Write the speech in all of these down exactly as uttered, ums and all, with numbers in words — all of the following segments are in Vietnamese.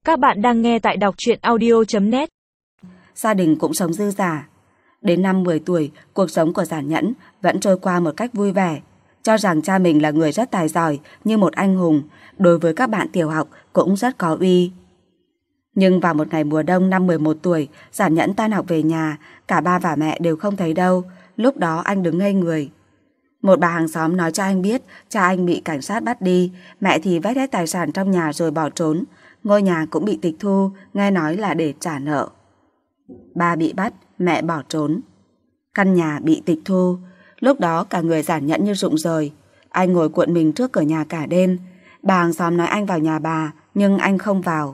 Các bạn đang nghe tại đọc truyện audio chấm net. Gia đình cũng sống dư dả. Đến năm mười tuổi, cuộc sống của Giản Nhẫn vẫn trôi qua một cách vui vẻ. Cho rằng cha mình là người rất tài giỏi, như một anh hùng, đối với các bạn tiểu học cũng rất có uy. Nhưng vào một ngày mùa đông năm mười một tuổi, Giản Nhẫn tan học về nhà, cả ba và mẹ đều không thấy đâu. Lúc đó anh đứng ngây người. Một bà hàng xóm nói cho anh biết cha anh bị cảnh sát bắt đi, mẹ thì vét hết tài sản trong nhà rồi bỏ trốn. Ngôi nhà cũng bị tịch thu, nghe nói là để trả nợ. Ba bị bắt, mẹ bỏ trốn. Căn nhà bị tịch thu. Lúc đó cả người Giản Nhẫn như rụng rời. Anh ngồi cuộn mình trước cửa nhà cả đêm. Bà hàng xóm nói anh vào nhà bà, nhưng anh không vào.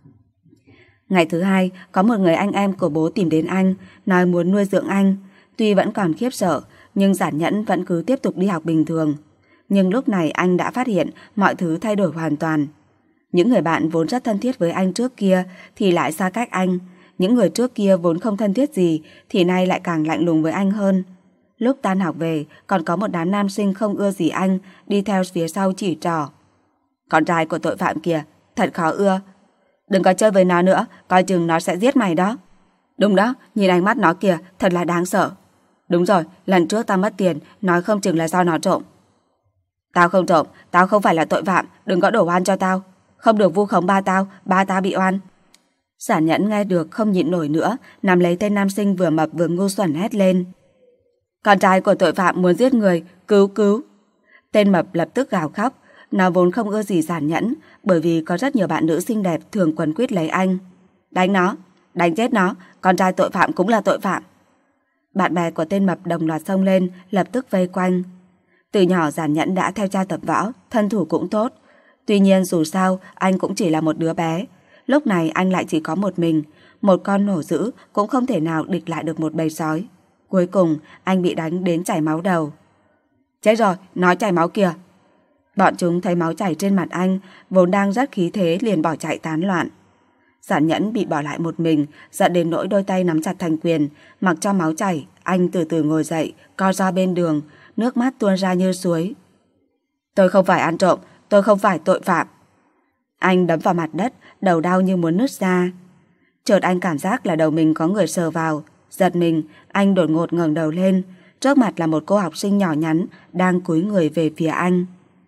Ngày thứ hai, có một người anh em của bố tìm đến anh, nói muốn nuôi dưỡng anh. Tuy vẫn còn khiếp sợ, nhưng Giản Nhẫn vẫn cứ tiếp tục đi học bình thường. Nhưng lúc này anh đã phát hiện mọi thứ thay đổi hoàn toàn. Những người bạn vốn rất thân thiết với anh trước kia thì lại xa cách anh. Những người trước kia vốn không thân thiết gì thì nay lại càng lạnh lùng với anh hơn. Lúc tan học về, còn có một đám nam sinh không ưa gì anh, đi theo phía sau chỉ trỏ. Con trai của tội phạm kìa, thật khó ưa. Đừng có chơi với nó nữa, coi chừng nó sẽ giết mày đó. Đúng đó, nhìn ánh mắt nó kìa, thật là đáng sợ. Đúng rồi, lần trước tao mất tiền, nói không chừng là do nó trộm. Tao không trộm, tao không phải là tội phạm, đừng có đổ oan cho tao. Không được vu khống ba tao, ba tao bị oan. Giản Nhẫn nghe được không nhịn nổi nữa, nắm lấy tên nam sinh vừa mập vừa ngu xuẩn hét lên. Con trai của tội phạm muốn giết người, cứu cứu. Tên mập lập tức gào khóc. Nó vốn không ưa gì Giản Nhẫn, bởi vì có rất nhiều bạn nữ xinh đẹp thường quấn quýt lấy anh. Đánh nó, đánh chết nó, con trai tội phạm cũng là tội phạm. Bạn bè của tên mập đồng loạt xông lên, lập tức vây quanh. Từ nhỏ Giản Nhẫn đã theo cha tập võ, thân thủ cũng tốt. Tuy nhiên dù sao, anh cũng chỉ là một đứa bé. Lúc này anh lại chỉ có một mình, một con hổ dữ cũng không thể nào địch lại được một bầy sói. Cuối cùng, anh bị đánh đến chảy máu đầu. Chết rồi, nó chảy máu kìa. Bọn chúng thấy máu chảy trên mặt anh, vốn đang rất khí thế liền bỏ chạy tán loạn. Giản Nhẫn bị bỏ lại một mình, giận đến nỗi đôi tay nắm chặt thành quyền, mặc cho máu chảy, anh từ từ ngồi dậy, co ro bên đường, nước mắt tuôn ra như suối. Tôi không phải ăn trộm, tôi không phải tội phạm. Anh đấm vào mặt đất, đầu đau như muốn nứt ra. Chợt anh cảm giác là đầu mình có người sờ vào, giật mình, anh đột ngột ngẩng đầu lên, trước mặt là một cô học sinh nhỏ nhắn đang cúi người về phía anh.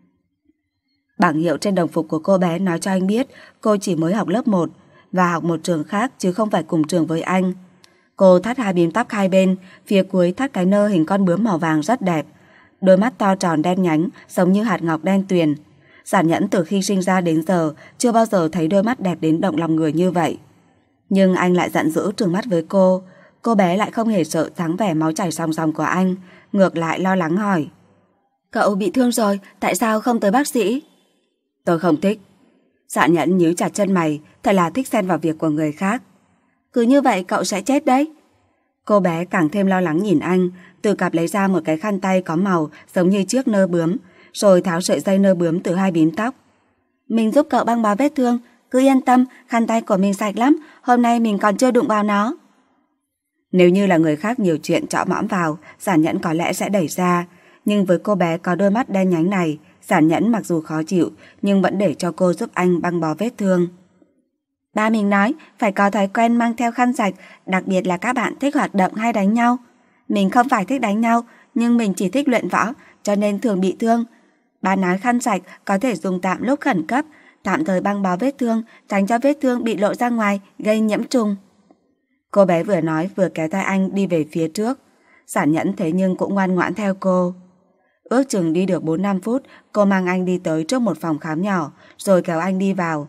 Bảng hiệu trên đồng phục của cô bé nói cho anh biết cô chỉ mới học lớp một và học một trường khác chứ không phải cùng trường với anh. Cô thắt hai bím tóc hai bên, phía cuối thắt cái nơ hình con bướm màu vàng rất đẹp. Đôi mắt to tròn đen nhánh, giống như hạt ngọc đen tuyền. Giản Nhẫn từ khi sinh ra đến giờ chưa bao giờ thấy đôi mắt đẹp đến động lòng người như vậy. Nhưng anh lại giận dữ trừng mắt với cô. Cô bé lại không hề sợ dáng vẻ máu chảy ròng ròng của anh, ngược lại lo lắng hỏi. Cậu bị thương rồi, tại sao không tới bác sĩ? Tôi không thích. Giản Nhẫn nhíu chặt chân mày, thật là thích xen vào việc của người khác. Cứ như vậy cậu sẽ chết đấy. Cô bé càng thêm lo lắng nhìn anh, từ cặp lấy ra một cái khăn tay có màu giống như chiếc nơ bướm, rồi tháo sợi dây nơ bướm từ hai bím tóc. Mình giúp cậu băng bó vết thương, cứ yên tâm, khăn tay của mình sạch lắm, hôm nay mình còn chưa đụng vào nó. Nếu như là người khác nhiều chuyện chõ mõm vào, Giản Nhẫn có lẽ sẽ đẩy ra, nhưng với cô bé có đôi mắt đen nhánh này, Giản Nhẫn mặc dù khó chịu nhưng vẫn để cho cô giúp anh băng bó vết thương. Ba mình nói phải có thói quen mang theo khăn sạch, đặc biệt là các bạn thích hoạt động hay đánh nhau. Mình không phải thích đánh nhau, nhưng mình chỉ thích luyện võ, cho nên thường bị thương. Ba nói khăn sạch có thể dùng tạm lúc khẩn cấp, tạm thời băng bó vết thương, tránh cho vết thương bị lộ ra ngoài, gây nhiễm trùng. Cô bé vừa nói vừa kéo tay anh đi về phía trước. Giản Nhẫn thế nhưng cũng ngoan ngoãn theo cô. Ước chừng đi được bốn năm phút, cô mang anh đi tới trước một phòng khám nhỏ, rồi kéo anh đi vào.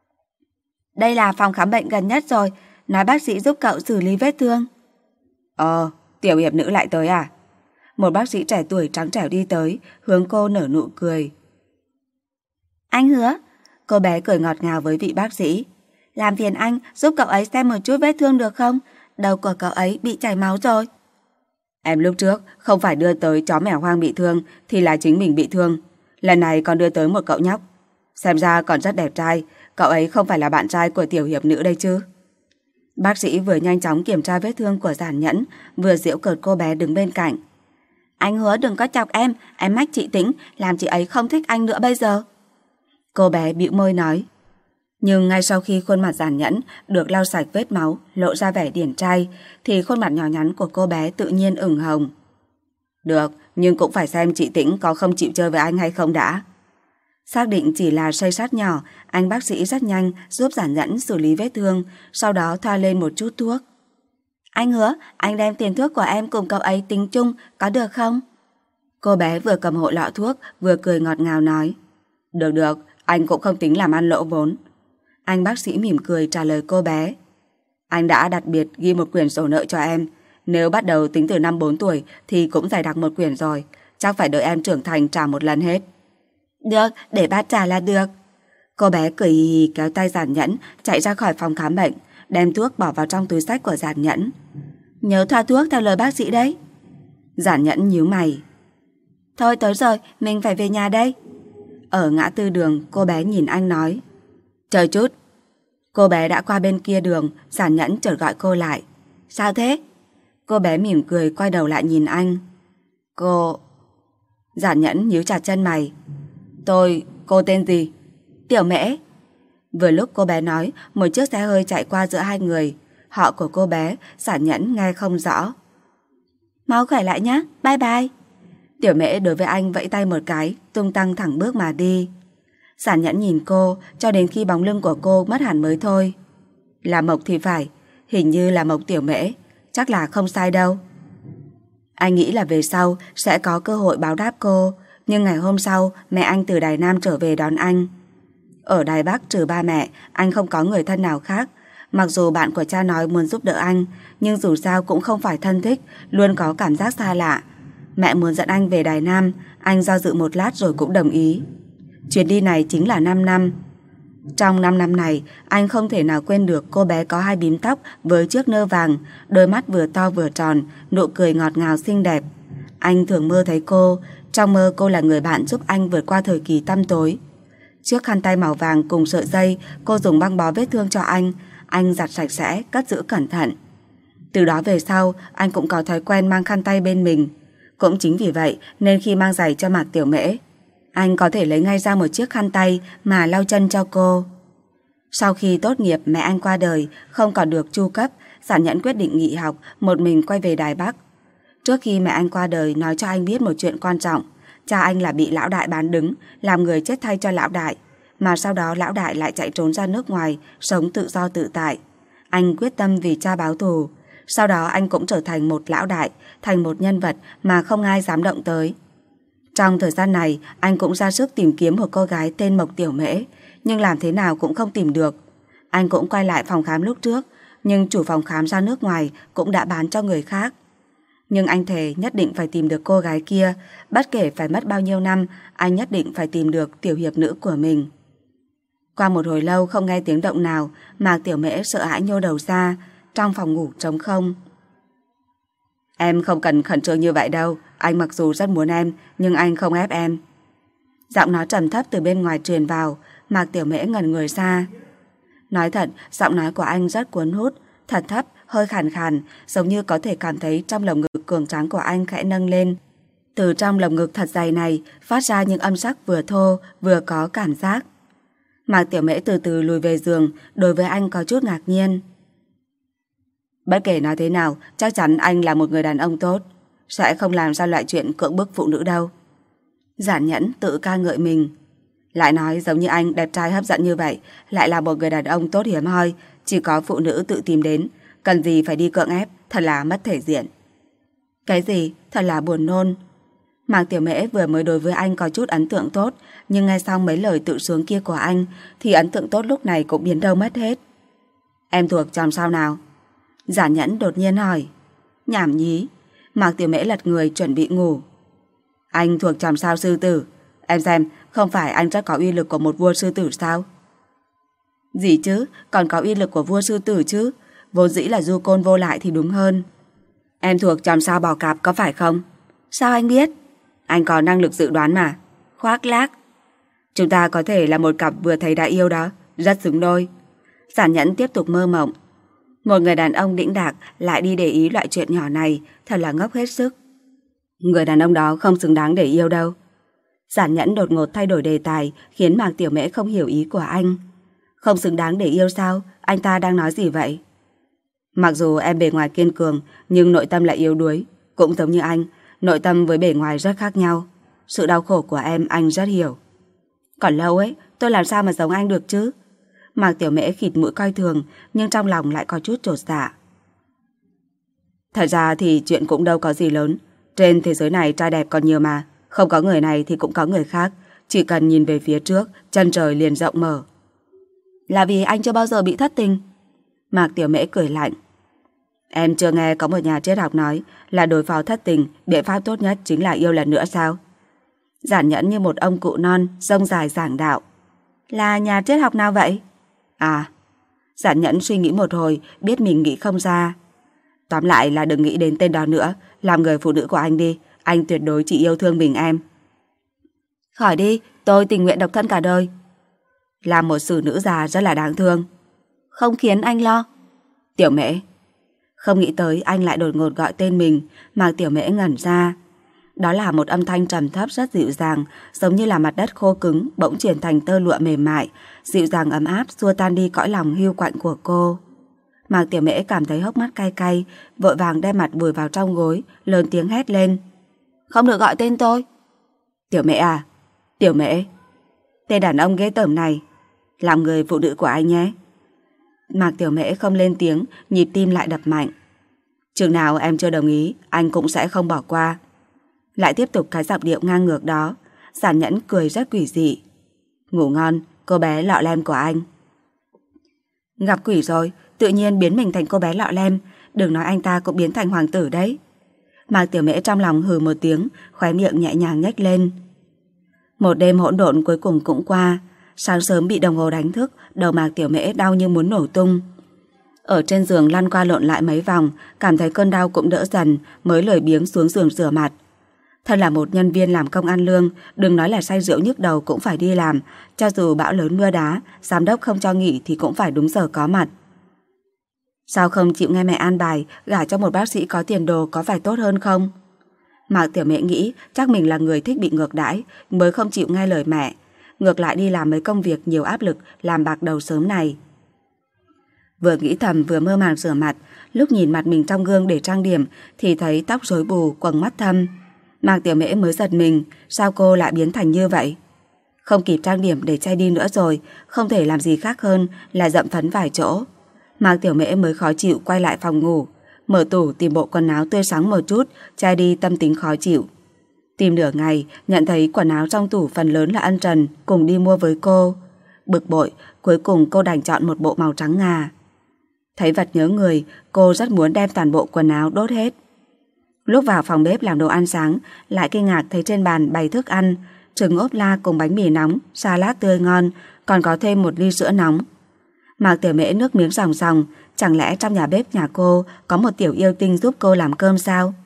Đây là phòng khám bệnh gần nhất rồi, nói bác sĩ giúp cậu xử lý vết thương. Ờ, tiểu hiệp nữ lại tới à? Một bác sĩ trẻ tuổi trắng trẻo đi tới, hướng cô nở nụ cười. Anh Hứa, cô bé cười ngọt ngào với vị bác sĩ. Làm phiền anh giúp cậu ấy xem một chút vết thương được không? Đầu của cậu ấy bị chảy máu rồi. Em lúc trước không phải đưa tới chó mèo hoang bị thương thì là chính mình bị thương. Lần này còn đưa tới một cậu nhóc. Xem ra còn rất đẹp trai, cậu ấy không phải là bạn trai của tiểu hiệp nữ đây chứ? Bác sĩ vừa nhanh chóng kiểm tra vết thương của Giản Nhẫn, vừa giễu cợt cô bé đứng bên cạnh. Anh Hứa đừng có chọc em, em mách chị Tĩnh, làm chị ấy không thích anh nữa bây giờ. Cô bé bĩu môi nói. Nhưng ngay sau khi khuôn mặt Giản Nhẫn được lau sạch vết máu, lộ ra vẻ điển trai, thì khuôn mặt nhỏ nhắn của cô bé tự nhiên ửng hồng. Được, nhưng cũng phải xem chị Tĩnh có không chịu chơi với anh hay không đã. Xác định chỉ là xây sát nhỏ, anh bác sĩ rất nhanh giúp Giản Nhẫn xử lý vết thương, sau đó thoa lên một chút thuốc. Anh hứa, anh đem tiền thuốc của em cùng cậu ấy tính chung, có được không? Cô bé vừa cầm hộ lọ thuốc, vừa cười ngọt ngào nói. Được được, anh cũng không tính làm ăn lỗ vốn. Anh bác sĩ mỉm cười trả lời cô bé. Anh đã đặc biệt ghi một quyển sổ nợ cho em. Nếu bắt đầu tính từ năm bốn tuổi thì cũng dày đặc một quyển rồi. Chắc phải đợi em trưởng thành trả một lần hết. Được, để bác trả là được. Cô bé cười hì hì kéo tay Giản Nhẫn chạy ra khỏi phòng khám bệnh, đem thuốc bỏ vào trong túi xách của Giản Nhẫn. Nhớ thoa thuốc theo lời bác sĩ đấy. Giản Nhẫn nhíu mày. Thôi tới rồi, mình phải về nhà đây. Ở ngã tư đường, cô bé nhìn anh nói. Chờ chút. Cô bé đã qua bên kia đường, Giản Nhẫn chợt gọi cô lại. Sao thế? Cô bé mỉm cười quay đầu lại nhìn anh. Cô... Giản Nhẫn nhíu chặt chân mày. Tôi... cô tên gì? Tiểu Mễ. Vừa lúc cô bé nói, một chiếc xe hơi chạy qua giữa hai người. Họ của cô bé, Giản Nhẫn nghe không rõ. Mau khỏe lại nhé, bye bye. Tiểu Mễ đối với anh vẫy tay một cái, tung tăng thẳng bước mà đi. Giản Nhẫn nhìn cô cho đến khi bóng lưng của cô mất hẳn mới thôi. Là Mộc thì phải, hình như là Mộc Tiểu Mễ, chắc là không sai đâu. Anh nghĩ là về sau sẽ có cơ hội báo đáp cô, nhưng ngày hôm sau mẹ anh từ Đài Nam trở về đón anh. Ở Đài Bắc trừ ba mẹ, anh không có người thân nào khác. Mặc dù bạn của cha nói muốn giúp đỡ anh, nhưng dù sao cũng không phải thân thích, luôn có cảm giác xa lạ. Mẹ muốn dẫn anh về Đài Nam, anh do dự một lát rồi cũng đồng ý. Chuyến đi này chính là năm năm. Trong năm năm này, anh không thể nào quên được cô bé có hai bím tóc với chiếc nơ vàng, đôi mắt vừa to vừa tròn, nụ cười ngọt ngào xinh đẹp. Anh thường mơ thấy cô, trong mơ cô là người bạn giúp anh vượt qua thời kỳ tăm tối. Chiếc khăn tay màu vàng cùng sợi dây, cô dùng băng bó vết thương cho anh, anh giặt sạch sẽ, cất giữ cẩn thận. Từ đó về sau, anh cũng có thói quen mang khăn tay bên mình. Cũng chính vì vậy nên khi mang giày cho Mạc Tiểu Mễ, anh có thể lấy ngay ra một chiếc khăn tay mà lau chân cho cô. Sau khi tốt nghiệp mẹ anh qua đời, không còn được chu cấp, Giản Nhẫn quyết định nghỉ học, một mình quay về Đài Bắc. Trước khi mẹ anh qua đời nói cho anh biết một chuyện quan trọng. Cha anh là bị lão đại bán đứng, làm người chết thay cho lão đại, mà sau đó lão đại lại chạy trốn ra nước ngoài, sống tự do tự tại. Anh quyết tâm vì cha báo thù. Sau đó anh cũng trở thành một lão đại, thành một nhân vật mà không ai dám động tới. Trong thời gian này, anh cũng ra sức tìm kiếm một cô gái tên Mộc Tiểu Mễ, nhưng làm thế nào cũng không tìm được. Anh cũng quay lại phòng khám lúc trước, nhưng chủ phòng khám ra nước ngoài cũng đã bán cho người khác. Nhưng anh thề nhất định phải tìm được cô gái kia, bất kể phải mất bao nhiêu năm, anh nhất định phải tìm được tiểu hiệp nữ của mình. Qua một hồi lâu không nghe tiếng động nào, Mạc Tiểu Mễ sợ hãi nhô đầu ra, trong phòng ngủ trống không. Em không cần khẩn trương như vậy đâu, anh mặc dù rất muốn em, nhưng anh không ép em. Giọng nói trầm thấp từ bên ngoài truyền vào, Mạc Tiểu Mễ ngẩn người ra. Nói thật, giọng nói của anh rất cuốn hút, thật thấp, hơi khàn khàn, giống như có thể cảm thấy trong lồng ngực cường tráng của anh khẽ nâng lên. Từ trong lồng ngực thật dày này phát ra những âm sắc vừa thô, vừa có cảm giác. Mạc Tiểu Mễ từ từ lùi về giường, đối với anh có chút ngạc nhiên. Bất kể nói thế nào, chắc chắn anh là một người đàn ông tốt, sẽ không làm ra loại chuyện cưỡng bức phụ nữ đâu. Giản Nhẫn tự ca ngợi mình. Lại nói giống như anh đẹp trai hấp dẫn như vậy, lại là một người đàn ông tốt hiếm hoi, chỉ có phụ nữ tự tìm đến, cần gì phải đi cưỡng ép, thật là mất thể diện. Cái gì? Thật là buồn nôn. Mạc Tiểu Mễ vừa mới đối với anh có chút ấn tượng tốt, nhưng nghe xong mấy lời tự sướng kia của anh thì ấn tượng tốt lúc này cũng biến đâu mất hết. Em thuộc chòm sao nào? Giản Nhẫn đột nhiên hỏi. Nhảm nhí. Mạc Tiểu Mễ lật người chuẩn bị ngủ. Anh thuộc chòm sao sư tử. Em xem, không phải anh rất có uy lực của một vua sư tử sao? Gì chứ, còn có uy lực của vua sư tử chứ, vốn dĩ là du côn vô lại thì đúng hơn. Em thuộc chòm sao bò cạp có phải không? Sao anh biết? Anh có năng lực dự đoán mà. Khoác lác. Chúng ta có thể là một cặp vừa thấy đã yêu đó, rất xứng đôi. Giản Nhẫn tiếp tục mơ mộng. Một người đàn ông đĩnh đạc lại đi để ý loại chuyện nhỏ này, thật là ngốc hết sức. Người đàn ông đó không xứng đáng để yêu đâu. Giản Nhẫn đột ngột thay đổi đề tài, khiến Mạc Tiểu Mễ không hiểu ý của anh. Không xứng đáng để yêu sao? Anh ta đang nói gì vậy? Mặc dù em bề ngoài kiên cường, nhưng nội tâm lại yếu đuối. Cũng giống như anh, nội tâm với bề ngoài rất khác nhau. Sự đau khổ của em anh rất hiểu. Còn lâu ấy, tôi làm sao mà giống anh được chứ? Mạc Tiểu Mễ khịt mũi coi thường, nhưng trong lòng lại có chút chột dạ. Thật ra thì chuyện cũng đâu có gì lớn. Trên thế giới này trai đẹp còn nhiều mà. Không có người này thì cũng có người khác. Chỉ cần nhìn về phía trước, chân trời liền rộng mở. Là vì anh chưa bao giờ bị thất tình. Mạc Tiểu Mễ cười lạnh. Em chưa nghe có một nhà triết học nói là đối phó thất tình, biện pháp tốt nhất chính là yêu lần nữa sao? Giản Nhẫn như một ông cụ non, rông dài giảng đạo. Là nhà triết học nào vậy? À, Giản Nhẫn suy nghĩ một hồi, biết mình nghĩ không ra. Tóm lại là đừng nghĩ đến tên đó nữa, làm người phụ nữ của anh đi, anh tuyệt đối chỉ yêu thương mình em. Khỏi đi, tôi tình nguyện độc thân cả đời. Làm một xử nữ già rất là đáng thương. Không khiến anh lo. Tiểu Mễ. Không nghĩ tới anh lại đột ngột gọi tên mình, mà Tiểu Mễ ngẩn ra. Đó là một âm thanh trầm thấp rất dịu dàng, giống như là mặt đất khô cứng bỗng chuyển thành tơ lụa mềm mại, dịu dàng ấm áp xua tan đi cõi lòng hiu quạnh của cô. Mạc Tiểu Mễ cảm thấy hốc mắt cay cay, vội vàng đem mặt vùi vào trong gối, lớn tiếng hét lên. Không được gọi tên tôi. Tiểu Mễ à? Tiểu Mễ. Tên đàn ông ghê tởm này, làm người phụ nữ của anh nhé. Mạc Tiểu Mễ không lên tiếng, nhịp tim lại đập mạnh. Chừng nào em chưa đồng ý, anh cũng sẽ không bỏ qua. Lại tiếp tục cái giọng điệu ngang ngược đó. Giản Nhẫn cười rất quỷ dị. Ngủ ngon, cô bé lọ lem của anh. Gặp quỷ rồi, tự nhiên biến mình thành cô bé lọ lem. Đừng nói anh ta cũng biến thành hoàng tử đấy. Mạc Tiểu Mễ trong lòng hừ một tiếng, khóe miệng nhẹ nhàng nhếch lên. Một đêm hỗn độn cuối cùng cũng qua. Sáng sớm bị đồng hồ đánh thức, đầu Mạc Tiểu Mễ đau như muốn nổ tung. Ở trên giường lăn qua lộn lại mấy vòng, cảm thấy cơn đau cũng đỡ dần, mới lười biếng xuống giường rửa mặt. Thân là một nhân viên làm công ăn lương, đừng nói là say rượu nhức đầu cũng phải đi làm, cho dù bão lớn mưa đá, giám đốc không cho nghỉ thì cũng phải đúng giờ có mặt. Sao không chịu nghe mẹ an bài, gả cho một bác sĩ có tiền đồ có phải tốt hơn không? Mạc Tiểu Mễ nghĩ chắc mình là người thích bị ngược đãi, mới không chịu nghe lời mẹ. Ngược lại đi làm mấy công việc nhiều áp lực, làm bạc đầu sớm này. Vừa nghĩ thầm vừa mơ màng rửa mặt, lúc nhìn mặt mình trong gương để trang điểm thì thấy tóc rối bù, quầng mắt thâm. Mạc Tiểu Mễ mới giật mình, sao cô lại biến thành như vậy? Không kịp trang điểm để che đi nữa rồi, không thể làm gì khác hơn là dậm phấn vài chỗ. Mạc Tiểu Mễ mới khó chịu quay lại phòng ngủ, mở tủ tìm bộ quần áo tươi sáng một chút, che đi tâm tính khó chịu. Tìm nửa ngày, nhận thấy quần áo trong tủ phần lớn là ân trần, cùng đi mua với cô. Bực bội, cuối cùng cô đành chọn một bộ màu trắng ngà. Thấy vật nhớ người, cô rất muốn đem toàn bộ quần áo đốt hết. Lúc vào phòng bếp làm đồ ăn sáng, lại kinh ngạc thấy trên bàn bày thức ăn, trứng ốp la cùng bánh mì nóng, salad tươi ngon, còn có thêm một ly sữa nóng. Mạc Tiểu Mễ nước miếng ròng ròng, chẳng lẽ trong nhà bếp nhà cô có một tiểu yêu tinh giúp cô làm cơm sao?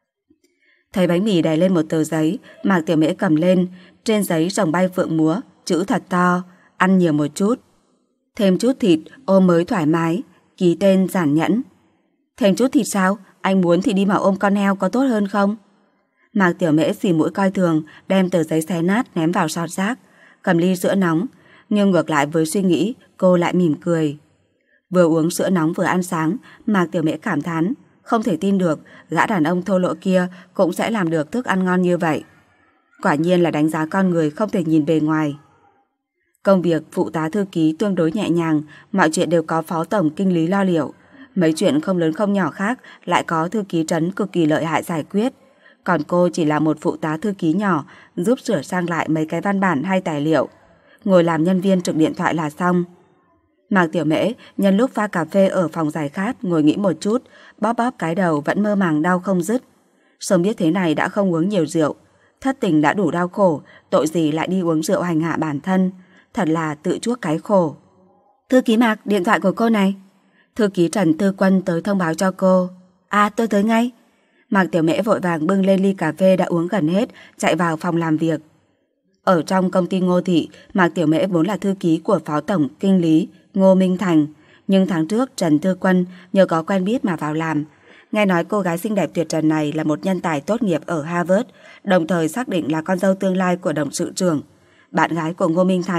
Thấy bánh mì đè lên một tờ giấy, Mạc Tiểu Mễ cầm lên, trên giấy rồng bay phượng múa, chữ thật to, ăn nhiều một chút. Thêm chút thịt, ôm mới thoải mái, ký tên Giản Nhẫn. Thêm chút thịt sao? Anh muốn thì đi mà ôm con heo có tốt hơn không? Mạc Tiểu Mễ xì mũi coi thường, đem tờ giấy xé nát ném vào sọt rác, cầm ly sữa nóng, nhưng ngược lại với suy nghĩ, cô lại mỉm cười. Vừa uống sữa nóng vừa ăn sáng, Mạc Tiểu Mễ cảm thán, không thể tin được gã đàn ông thô lỗ kia cũng sẽ làm được thức ăn ngon như vậy. Quả nhiên là đánh giá con người không thể nhìn bề ngoài. Công việc phụ tá thư ký tương đối nhẹ nhàng, mọi chuyện đều có phó tổng kinh lý lo liệu. Mấy chuyện không lớn không nhỏ khác lại có thư ký trấn cực kỳ lợi hại giải quyết. Còn cô chỉ là một phụ tá thư ký nhỏ, giúp sửa sang lại mấy cái văn bản hay tài liệu. Ngồi làm nhân viên trực điện thoại là xong. Mạc Tiểu Mễ nhân lúc pha cà phê ở phòng giải khát ngồi nghĩ một chút, bóp bóp cái đầu vẫn mơ màng đau không dứt. Sớm biết thế này đã không uống nhiều rượu. Thất tình đã đủ đau khổ, tội gì lại đi uống rượu hành hạ bản thân. Thật là tự chuốc cái khổ. Thư ký Mạc, điện thoại của cô này. Thư ký Trần Tư Quân tới thông báo cho cô. À, tôi tới ngay. Mạc Tiểu Mễ vội vàng bưng lên ly cà phê đã uống gần hết, chạy vào phòng làm việc. Ở trong công ty Ngô Thị, Mạc Tiểu Mễ vốn là thư ký của phó tổng kinh lý Ngô Minh Thành, nhưng tháng trước Trần Tư Quân nhờ có quen biết mà vào làm. Nghe nói cô gái xinh đẹp tuyệt trần này là một nhân tài tốt nghiệp ở Harvard, đồng thời xác định là con dâu tương lai của董sự trưởng, bạn gái của Ngô Minh Thành,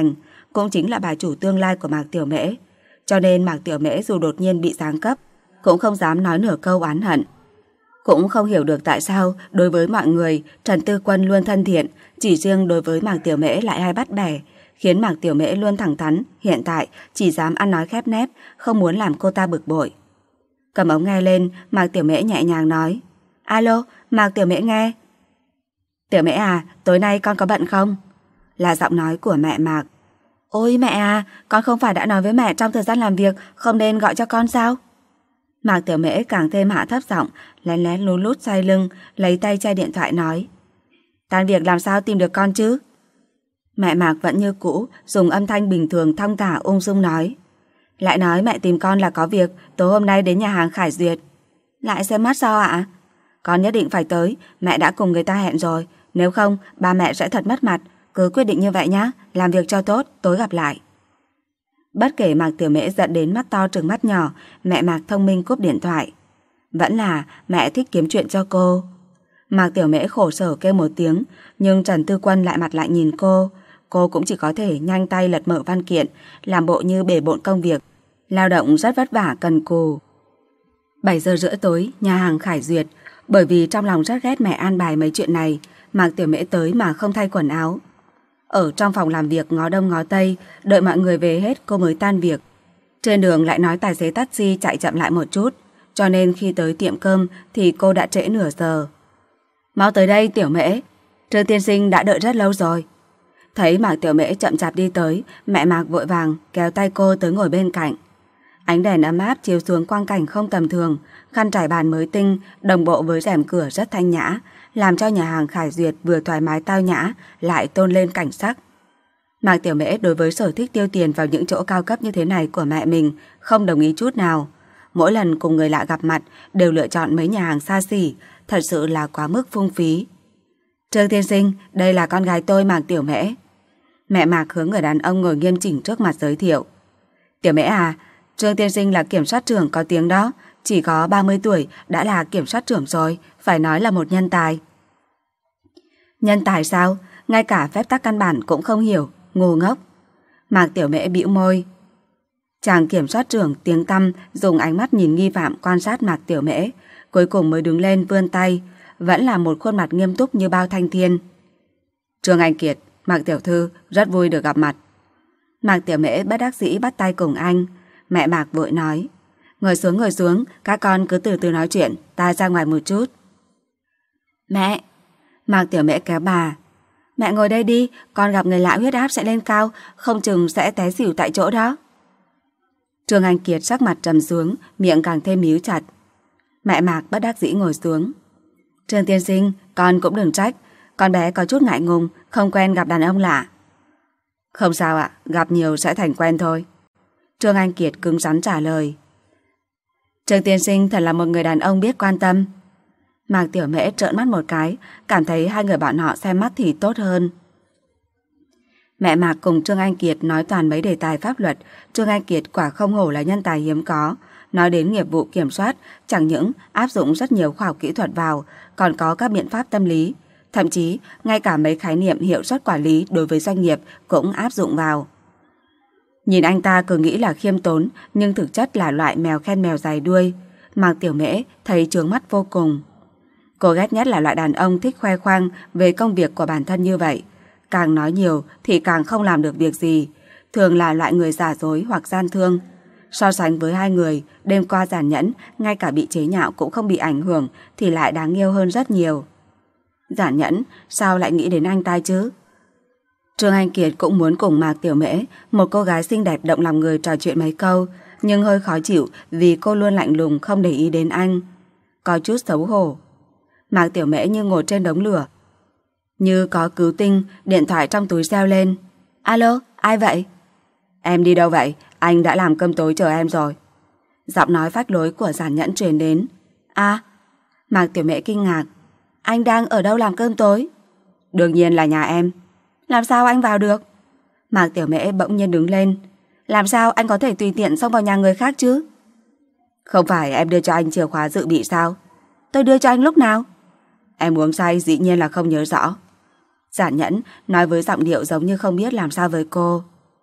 cũng chính là bà chủ tương lai của Mạc Tiểu Mễ. Cho nên Mạc Tiểu Mễ dù đột nhiên bị giáng cấp, cũng không dám nói nửa câu oán hận. Cũng không hiểu được tại sao đối với mọi người Trần Tư Quân luôn thân thiện, chỉ riêng đối với Mạc Tiểu Mễ lại hay bắt bẻ, khiến Mạc Tiểu Mễ luôn thẳng thắn, hiện tại chỉ dám ăn nói khép nép, không muốn làm cô ta bực bội. Cầm ống nghe lên, Mạc Tiểu Mễ nhẹ nhàng nói: Alo, Mạc Tiểu Mễ nghe. Tiểu Mễ à, tối nay con có bận không? Là giọng nói của mẹ Mạc. Ôi mẹ à, con không phải đã nói với mẹ trong thời gian làm việc không nên gọi cho con sao? Mạc Tiểu Mễ càng thêm hạ thấp giọng, lén lén lú lút xoay lưng, lấy tay che điện thoại nói: Tan việc làm sao tìm được con chứ? Mẹ Mạc vẫn như cũ, dùng âm thanh bình thường thong thả ung dung nói: Lại nói mẹ tìm con là có việc, tối hôm nay đến nhà hàng Khải Duyệt. Lại xem mắt sao ạ? Con nhất định phải tới, mẹ đã cùng người ta hẹn rồi, nếu không ba mẹ sẽ thật mất mặt. Cứ quyết định như vậy nhá, làm việc cho tốt, tối gặp lại. Bất kể Mạc Tiểu Mễ giận đến mắt to trừng mắt nhỏ, mẹ Mạc thông minh cúp điện thoại. Vẫn là mẹ thích kiếm chuyện cho cô. Mạc Tiểu Mễ khổ sở kêu một tiếng, nhưng Trần Tư Quân lại mặt lại nhìn cô. Cô cũng chỉ có thể nhanh tay lật mở văn kiện, làm bộ như bể bộn công việc, lao động rất vất vả cần cù. bảy giờ rưỡi tối, nhà hàng Khải Duyệt. Bởi vì trong lòng rất ghét mẹ an bài mấy chuyện này, Mạc Tiểu Mễ tới mà không thay quần áo. Ở trong phòng làm việc ngó đông ngó tây, đợi mọi người về hết cô mới tan việc. Trên đường lại nói tài xế taxi chạy chậm lại một chút, cho nên khi tới tiệm cơm thì cô đã trễ nửa giờ. Mau tới đây Tiểu Mễ, Trương tiên sinh đã đợi rất lâu rồi. Thấy Mạc Tiểu Mễ chậm chạp đi tới, mẹ Mạc vội vàng kéo tay cô tới ngồi bên cạnh. Ánh đèn ấm áp chiếu xuống quang cảnh không tầm thường, khăn trải bàn mới tinh, đồng bộ với rèm cửa rất thanh nhã, làm cho nhà hàng Khải Duyệt vừa thoải mái tao nhã, lại tôn lên cảnh sắc. Mạc Tiểu Mễ đối với sở thích tiêu tiền vào những chỗ cao cấp như thế này của mẹ mình không đồng ý chút nào. Mỗi lần cùng người lạ gặp mặt đều lựa chọn mấy nhà hàng xa xỉ, thật sự là quá mức phung phí. Trương tiên sinh, đây là con gái tôi Mạc Tiểu Mễ. Mẹ Mạc hướng người đàn ông ngồi nghiêm chỉnh trước mặt giới thiệu. Tiểu Mễ à, Trương tiên sinh là kiểm soát trưởng có tiếng đó, chỉ có ba mươi tuổi đã là kiểm soát trưởng rồi, phải nói là một nhân tài. Nhân tài sao? Ngay cả phép tắc căn bản cũng không hiểu, ngu ngốc. Mạc Tiểu Mễ bĩu môi. Chàng kiểm soát trưởng tiếng tăm dùng ánh mắt nhìn nghi phạm quan sát Mạc Tiểu Mễ, cuối cùng mới đứng lên vươn tay, vẫn là một khuôn mặt nghiêm túc như bao thanh thiên. Trương Anh Kiệt, Mạc Tiểu Thư, rất vui được gặp mặt. Mạc Tiểu Mễ bất đắc dĩ bắt tay cùng anh. Mẹ Mạc vội nói: Ngồi xuống ngồi xuống, các con cứ từ từ nói chuyện, ta ra ngoài một chút. Mẹ! Mạc Tiểu Mễ kéo bà. Mẹ ngồi đây đi, con gặp người lạ huyết áp sẽ lên cao, không chừng sẽ té xỉu tại chỗ đó. Trương Anh Kiệt sắc mặt trầm xuống, miệng càng thêm míu chặt. Mẹ Mạc bất đắc dĩ ngồi xuống. Trương tiên sinh, con cũng đừng trách, con bé có chút ngại ngùng, không quen gặp đàn ông lạ. Không sao ạ, gặp nhiều sẽ thành quen thôi. Trương Anh Kiệt cứng rắn trả lời. Trương tiên sinh thật là một người đàn ông biết quan tâm. Mạc Tiểu Mễ trợn mắt một cái, cảm thấy hai người bọn họ xem mắt thì tốt hơn. Mẹ Mạc cùng Trương Anh Kiệt nói toàn mấy đề tài pháp luật. Trương Anh Kiệt quả không hổ là nhân tài hiếm có. Nói đến nghiệp vụ kiểm soát, chẳng những áp dụng rất nhiều khoa học kỹ thuật vào, còn có các biện pháp tâm lý. Thậm chí, ngay cả mấy khái niệm hiệu suất quản lý đối với doanh nghiệp cũng áp dụng vào. Nhìn anh ta cứ nghĩ là khiêm tốn, nhưng thực chất là loại mèo khen mèo dài đuôi. Mạc Tiểu Mễ thấy chướng mắt vô cùng. Cô ghét nhất là loại đàn ông thích khoe khoang về công việc của bản thân như vậy. Càng nói nhiều thì càng không làm được việc gì. Thường là loại người giả dối hoặc gian thương. So sánh với hai người, đêm qua giản nhẫn, ngay cả bị chế nhạo cũng không bị ảnh hưởng thì lại đáng yêu hơn rất nhiều. Giản nhẫn, sao lại nghĩ đến anh ta chứ? Trương Anh Kiệt cũng muốn cùng Mạc Tiểu Mễ, một cô gái xinh đẹp động lòng người, trò chuyện mấy câu, nhưng hơi khó chịu vì cô luôn lạnh lùng không để ý đến anh. Có chút xấu hổ. Mạc Tiểu Mễ như ngồi trên đống lửa. Như có cứu tinh, điện thoại trong túi reo lên. Alo, ai vậy? Em đi đâu vậy? Anh đã làm cơm tối chờ em rồi. Giọng nói phách lối của Giản Nhẫn truyền đến. À, Mạc Tiểu Mễ kinh ngạc. Anh đang ở đâu làm cơm tối? Đương nhiên là nhà em. Làm sao anh vào được? Mạc Tiểu Mễ bỗng nhiên đứng lên. Làm sao anh có thể tùy tiện xông vào nhà người khác chứ? Không phải em đưa cho anh chìa khóa dự bị sao? Tôi đưa cho anh lúc nào? Em uống say dĩ nhiên là không nhớ rõ. Giản Nhẫn nói với giọng điệu giống như không biết làm sao với cô.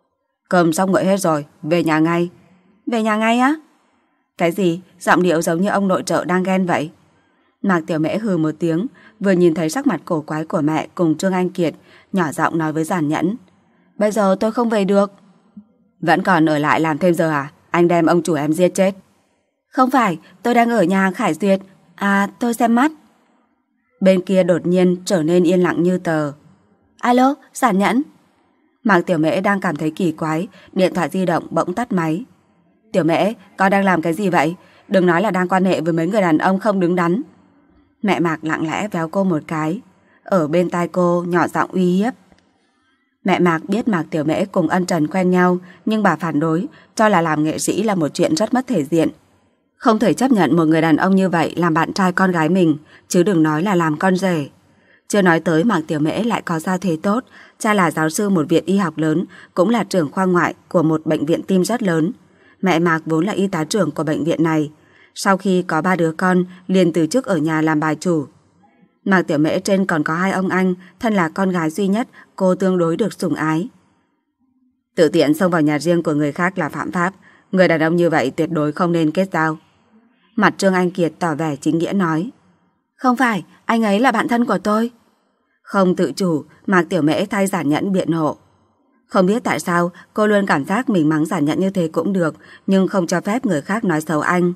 Cơm xong nguội hết rồi, về nhà ngay. Về nhà ngay á? Cái gì? Giọng điệu giống như ông nội trợ đang ghen vậy. Mạc Tiểu Mễ hừ một tiếng, vừa nhìn thấy sắc mặt cổ quái của mẹ cùng Trương Anh Kiệt, nhỏ giọng nói với Giản Nhẫn. Bây giờ tôi không về được. Vẫn còn ở lại làm thêm giờ à? Anh đem ông chủ em giết chết. Không phải, tôi đang ở nhà Khải Duyệt. À, tôi xem mắt. Bên kia đột nhiên trở nên yên lặng như tờ. Alo, Giản Nhẫn. Mạc Tiểu Mễ đang cảm thấy kỳ quái, điện thoại di động bỗng tắt máy. Tiểu Mễ, con đang làm cái gì vậy? Đừng nói là đang quan hệ với mấy người đàn ông không đứng đắn. Mẹ Mạc lặng lẽ véo cô một cái, ở bên tai cô nhỏ giọng uy hiếp. Mẹ Mạc biết Mạc Tiểu Mễ cùng Ân Trần quen nhau, nhưng bà phản đối, cho là làm nghệ sĩ là một chuyện rất mất thể diện. Không thể chấp nhận một người đàn ông như vậy làm bạn trai con gái mình, chứ đừng nói là làm con rể. Chưa nói tới Mạc Tiểu Mễ lại có gia thế tốt, cha là giáo sư một viện y học lớn, cũng là trưởng khoa ngoại của một bệnh viện tim rất lớn. Mẹ Mạc vốn là y tá trưởng của bệnh viện này. Sau khi có ba đứa con, liền từ chức ở nhà làm bà chủ. Mạc Tiểu Mễ trên còn có hai ông anh, thân là con gái duy nhất, cô tương đối được sủng ái. Tự tiện xông vào nhà riêng của người khác là phạm pháp, người đàn ông như vậy tuyệt đối không nên kết giao. Mặt Trương Anh Kiệt tỏ vẻ chính nghĩa nói. Không phải, anh ấy là bạn thân của tôi. Không tự chủ, Mạc Tiểu Mễ thay Giản Nhẫn biện hộ. Không biết tại sao cô luôn cảm giác mình mắng Giản Nhẫn như thế cũng được, nhưng không cho phép người khác nói xấu anh.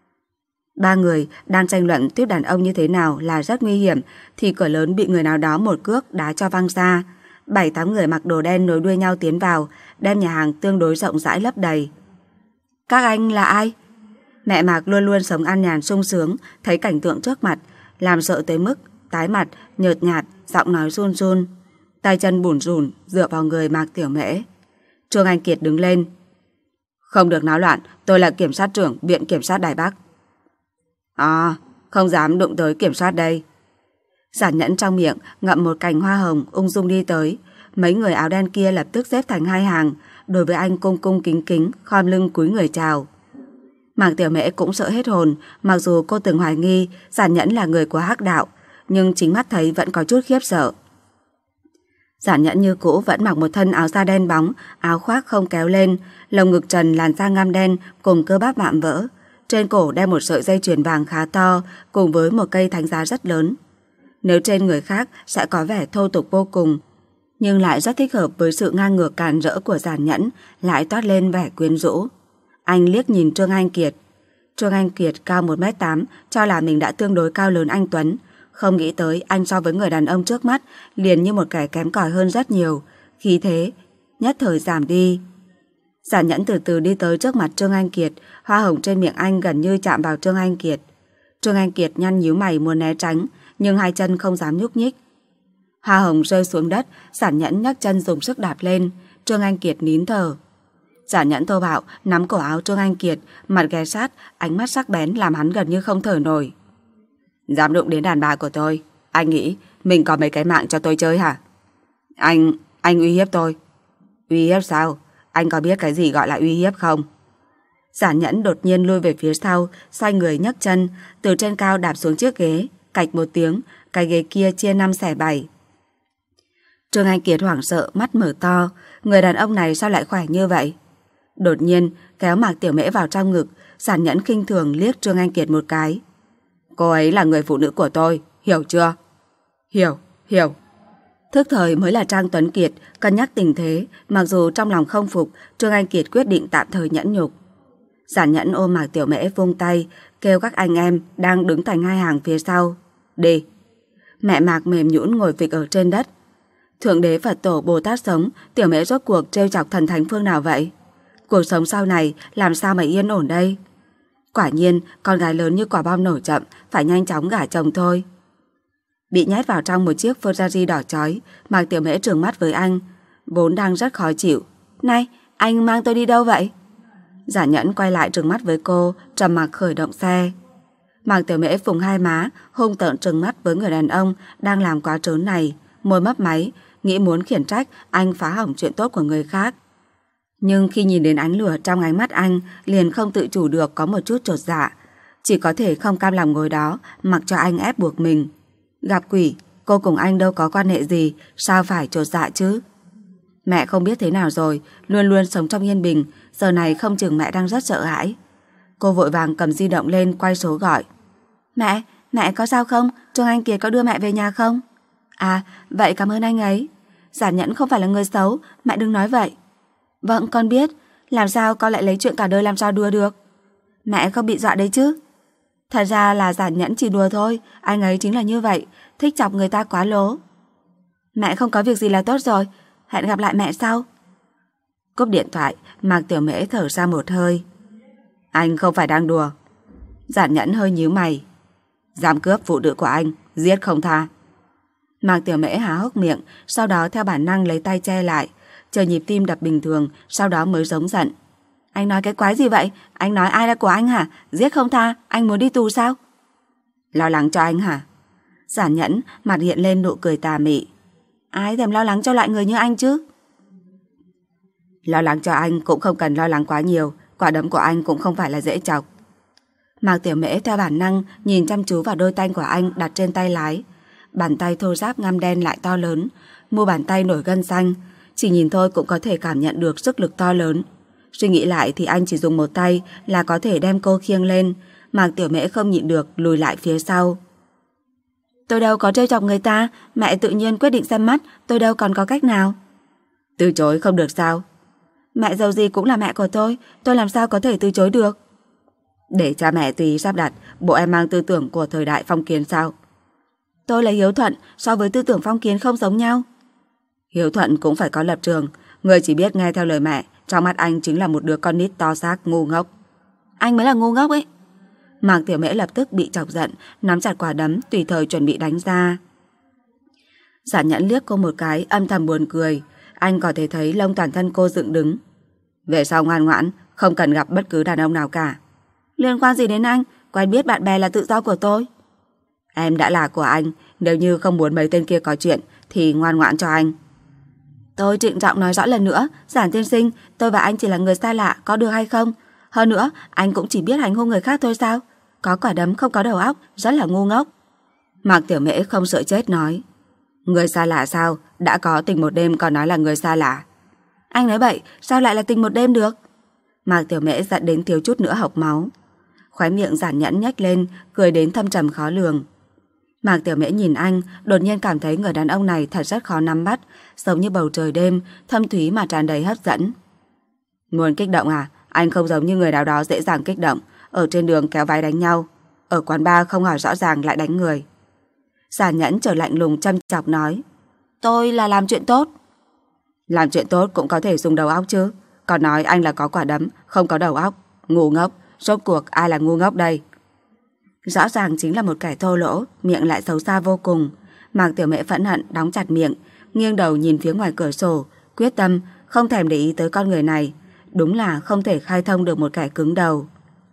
Ba người đang tranh luận tiếp đàn ông như thế nào là rất nguy hiểm, thì cửa lớn bị người nào đó một cước đá cho văng ra. Bảy tám người mặc đồ đen nối đuôi nhau tiến vào, đem nhà hàng tương đối rộng rãi lấp đầy. Các anh là ai? Mẹ Mạc luôn luôn sống an nhàn sung sướng, thấy cảnh tượng trước mặt, làm sợ tới mức tái mặt, nhợt nhạt, giọng nói run run, tay chân bủn rủn dựa vào người Mạc Tiểu Mễ. Trương Anh Kiệt đứng lên. Không được náo loạn, tôi là kiểm sát trưởng Viện Kiểm sát Đài Bắc. À, không dám đụng tới kiểm soát đây. Giản Nhẫn trong miệng ngậm một cành hoa hồng ung dung đi tới. Mấy người áo đen kia lập tức xếp thành hai hàng, đối với anh cung cung kính kính, khom lưng cúi người chào. Mạc Tiểu Mễ cũng sợ hết hồn, mặc dù cô từng hoài nghi Giản Nhẫn là người của hắc đạo, nhưng chính mắt thấy vẫn có chút khiếp sợ. Giản Nhẫn như cũ vẫn mặc một thân áo da đen bóng, áo khoác không kéo lên, lồng ngực trần làn da ngăm đen cùng cơ bắp vạm vỡ. Trên cổ đeo một sợi dây chuyền vàng khá to cùng với một cây thánh giá rất lớn. Nếu trên người khác sẽ có vẻ thô tục vô cùng, nhưng lại rất thích hợp với sự ngang ngược càn rỡ của Giản Nhẫn, lại toát lên vẻ quyến rũ. Anh liếc nhìn Trương Anh Kiệt. Trương Anh Kiệt cao một mét tám, cho là mình đã tương đối cao lớn anh tuấn. Không nghĩ tới anh so với người đàn ông trước mắt liền như một kẻ kém cỏi hơn rất nhiều, khí thế nhất thời giảm đi. Giản Nhẫn từ từ đi tới trước mặt Trương Anh Kiệt, hoa hồng trên miệng anh gần như chạm vào Trương Anh Kiệt. Trương Anh Kiệt nhăn nhíu mày muốn né tránh, nhưng hai chân không dám nhúc nhích. Hoa hồng rơi xuống đất, Giản Nhẫn nhấc chân dùng sức đạp lên, Trương Anh Kiệt nín thở. Giản Nhẫn thô bạo nắm cổ áo Trương Anh Kiệt, mặt ghé sát, ánh mắt sắc bén làm hắn gần như không thở nổi. Dám đụng đến đàn bà của tôi, anh nghĩ mình có mấy cái mạng cho tôi chơi hả? Anh, anh uy hiếp tôi. Uy hiếp sao? Anh có biết cái gì gọi là uy hiếp không? Giản Nhẫn đột nhiên lui về phía sau, xoay người nhấc chân, từ trên cao đạp xuống chiếc ghế, cạch một tiếng, cái ghế kia chia năm xẻ bảy. Trương Anh Kiệt hoảng sợ, mắt mở to, người đàn ông này sao lại khỏe như vậy? Đột nhiên kéo Mạc Tiểu Mễ vào trong ngực, Giản Nhẫn khinh thường liếc Trương Anh Kiệt một cái. Cô ấy là người phụ nữ của tôi, hiểu chưa? Hiểu, hiểu. Thức thời mới là Trang Tuấn Kiệt, cân nhắc tình thế, mặc dù trong lòng không phục, Trương Anh Kiệt quyết định tạm thời nhẫn nhục. Giản Nhẫn ôm Mạc Tiểu Mễ vung tay, kêu các anh em đang đứng thành hai hàng phía sau. Đi. Mẹ Mạc mềm nhũn ngồi phịch ở trên đất. Thượng đế Phật tổ Bồ Tát sống, Tiểu Mễ rốt cuộc trêu chọc thần thánh phương nào vậy? Cuộc sống sau này làm sao mà yên ổn đây? Quả nhiên, con gái lớn như quả bom nổ chậm, phải nhanh chóng gả chồng thôi. Bị nhét vào trong một chiếc Ferrari đỏ chói, Mạc Tiểu Mễ trừng mắt với anh, vốn đang rất khó chịu. Này, anh mang tôi đi đâu vậy? Giản Nhẫn quay lại trừng mắt với cô, trầm mặc khởi động xe. Mạc Tiểu Mễ phùng hai má, hung tợn trừng mắt với người đàn ông đang làm quá trớn này, môi mấp máy, nghĩ muốn khiển trách anh phá hỏng chuyện tốt của người khác. Nhưng khi nhìn đến ánh lửa trong ánh mắt anh, liền không tự chủ được có một chút chột dạ. Chỉ có thể không cam lòng ngồi đó, mặc cho anh ép buộc mình. Gặp quỷ, cô cùng anh đâu có quan hệ gì, sao phải chột dạ chứ? Mẹ không biết thế nào rồi, luôn luôn sống trong yên bình, giờ này không chừng mẹ đang rất sợ hãi. Cô vội vàng cầm di động lên quay số gọi. Mẹ, mẹ có sao không? Trương Anh Kiệt có đưa mẹ về nhà không? À, vậy cảm ơn anh ấy. Giản Nhẫn không phải là người xấu, mẹ đừng nói vậy. Vâng, con biết. Làm sao con lại lấy chuyện cả đời làm sao đùa được? Mẹ không bị dọa đấy chứ? Thật ra là Giản Nhẫn chỉ đùa thôi, anh ấy chính là như vậy, thích chọc người ta quá lố. Mẹ không có việc gì là tốt rồi, hẹn gặp lại mẹ sau. Cúp điện thoại, Mạc Tiểu Mễ thở ra một hơi. Anh không phải đang đùa. Giản Nhẫn hơi nhíu mày. Dám cướp phụ nữ của anh, giết không tha. Mạc Tiểu Mễ há hốc miệng, sau đó theo bản năng lấy tay che lại, chờ nhịp tim đập bình thường, sau đó mới giống giận. Anh nói cái quái gì vậy? Anh nói ai là của anh hả? Giết không tha, anh muốn đi tù sao? Lo lắng cho anh hả? Giản Nhẫn mặt hiện lên nụ cười tà mị. Ai thèm lo lắng cho loại người như anh chứ? Lo lắng cho anh cũng không cần lo lắng quá nhiều, quả đấm của anh cũng không phải là dễ chọc. Mạc Tiểu Mễ theo bản năng nhìn chăm chú vào đôi tay của anh đặt trên tay lái. Bàn tay thô ráp ngăm đen lại to lớn, mu bàn tay nổi gân xanh, chỉ nhìn thôi cũng có thể cảm nhận được sức lực to lớn. Suy nghĩ lại thì anh chỉ dùng một tay là có thể đem cô khiêng lên. Mạc Tiểu Mễ không nhịn được lùi lại phía sau. Tôi đâu có trêu chọc người ta, mẹ tự nhiên quyết định xem mắt, tôi đâu còn có cách nào. Từ chối không được sao? Mẹ dầu gì cũng là mẹ của tôi, tôi làm sao có thể từ chối được? Để cha mẹ tùy sắp đặt, bộ em mang tư tưởng của thời đại phong kiến sao? Tôi là hiếu thuận, so với tư tưởng phong kiến không giống nhau. Hiếu thuận cũng phải có lập trường, người chỉ biết nghe theo lời mẹ, trong mắt anh chính là một đứa con nít to xác ngu ngốc. Anh mới là ngu ngốc ấy. Mạc Tiểu Mễ lập tức bị chọc giận, nắm chặt quả đấm tùy thời chuẩn bị đánh ra. Giản Nhẫn liếc cô một cái, âm thầm buồn cười. Anh có thể thấy lông toàn thân cô dựng đứng. Về sau ngoan ngoãn, không cần gặp bất cứ đàn ông nào cả. Liên quan gì đến anh? Quen biết bạn bè là tự do của tôi. Em đã là của anh, nếu như không muốn mấy tên kia có chuyện thì ngoan ngoãn cho anh. Tôi trịnh trọng nói rõ lần nữa, Giản tiên sinh, tôi và anh chỉ là người xa lạ, có được hay không? Hơn nữa, anh cũng chỉ biết hành hung người khác thôi sao? Có quả đấm không có đầu óc, rất là ngu ngốc. Mạc Tiểu Mễ không sợ chết nói. Người xa lạ sao? Đã có tình một đêm còn nói là người xa lạ. Anh nói bậy, sao lại là tình một đêm được? Mạc Tiểu Mễ giận đến thiếu chút nữa hộc máu. Khóe miệng Giản Nhẫn nhếch lên, cười đến thâm trầm khó lường. Mạc Tiểu Mễ nhìn anh, đột nhiên cảm thấy người đàn ông này thật rất khó nắm bắt, giống như bầu trời đêm, thâm thúy mà tràn đầy hấp dẫn. Muốn kích động à? Anh không giống như người nào đó dễ dàng kích động, ở trên đường kéo váy đánh nhau, ở quán bar không hỏi rõ ràng lại đánh người. Giản Nhẫn trở lạnh lùng châm chọc nói. Tôi là làm chuyện tốt. Làm chuyện tốt cũng có thể dùng đầu óc chứ. Còn nói anh là có quả đấm, không có đầu óc. Ngu ngốc, rốt cuộc ai là ngu ngốc đây? Rõ ràng chính là một kẻ thô lỗ, miệng lại xấu xa vô cùng. Mạc Tiểu Mễ phẫn hận đóng chặt miệng, nghiêng đầu nhìn phía ngoài cửa sổ, quyết tâm không thèm để ý tới con người này. Đúng là không thể khai thông được một kẻ cứng đầu.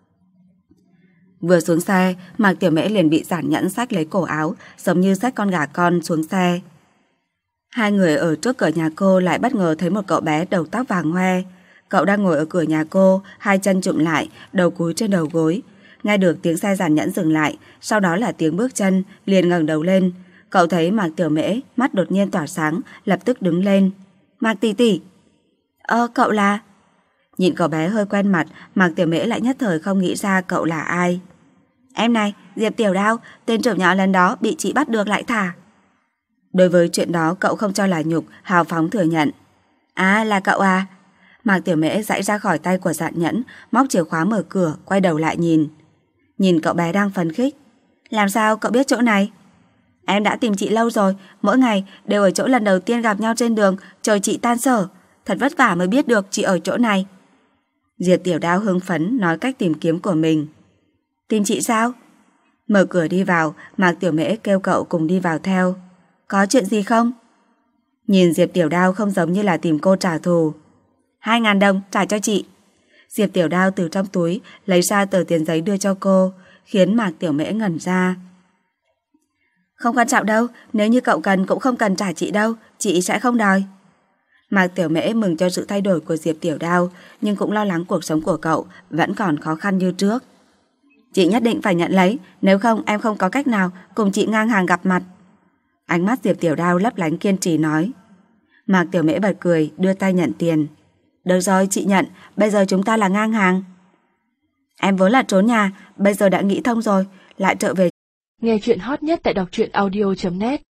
Vừa xuống xe, Mạc Tiểu Mễ liền bị Giản Nhẫn xách lấy cổ áo, giống như xách con gà con xuống xe. Hai người ở trước cửa nhà cô lại bất ngờ thấy một cậu bé đầu tóc vàng hoe. Cậu đang ngồi ở cửa nhà cô, hai chân chụm lại, đầu cúi trên đầu gối. Nghe được tiếng xe Giản Nhẫn dừng lại, sau đó là tiếng bước chân, liền ngẩng đầu lên. Cậu thấy Mạc Tiểu Mễ, mắt đột nhiên tỏa sáng, lập tức đứng lên. Mạc tỷ tỷ. Ơ, cậu là... Nhìn cậu bé hơi quen mặt, Mạc Tiểu Mễ lại nhất thời không nghĩ ra cậu là ai. Em này, Diệp Tiểu Đao, tên trộm nhỏ lần đó bị chị bắt được lại thả. Đối với chuyện đó cậu không cho là nhục, hào phóng thừa nhận. À, là cậu à? Mạc Tiểu Mễ giãy ra khỏi tay của Giản Nhẫn, móc chìa khóa mở cửa, quay đầu lại nhìn. Nhìn cậu bé đang phấn khích. Làm sao cậu biết chỗ này? Em đã tìm chị lâu rồi, mỗi ngày đều ở chỗ lần đầu tiên gặp nhau trên đường, chờ chị tan sở. Thật vất vả mới biết được chị ở chỗ này. Diệp Tiểu Đao hưng phấn nói cách tìm kiếm của mình. Tìm chị sao? Mở cửa đi vào, Mạc Tiểu Mễ kêu cậu cùng đi vào theo. Có chuyện gì không? Nhìn Diệp Tiểu Đao không giống như là tìm cô trả thù. Hai ngàn đồng trả cho chị. Diệp Tiểu Đao từ trong túi lấy ra tờ tiền giấy đưa cho cô, khiến Mạc Tiểu Mễ ngẩn ra. Không quan trọng đâu, nếu như cậu cần cũng không cần trả chị đâu, chị sẽ không đòi. Mạc Tiểu Mễ mừng cho sự thay đổi của Diệp Tiểu Đao, nhưng cũng lo lắng cuộc sống của cậu vẫn còn khó khăn như trước. Chị nhất định phải nhận lấy, nếu không em không có cách nào cùng chị ngang hàng gặp mặt. Ánh mắt Diệp Tiểu Đao lấp lánh kiên trì nói. Mạc Tiểu Mễ bật cười, đưa tay nhận tiền. Được rồi, chị nhận, bây giờ chúng ta là ngang hàng. Em vốn là trốn nhà, bây giờ đã nghĩ thông rồi, lại trở về. Nghe chuyện hot nhất tại đọc truyện audio chấm net.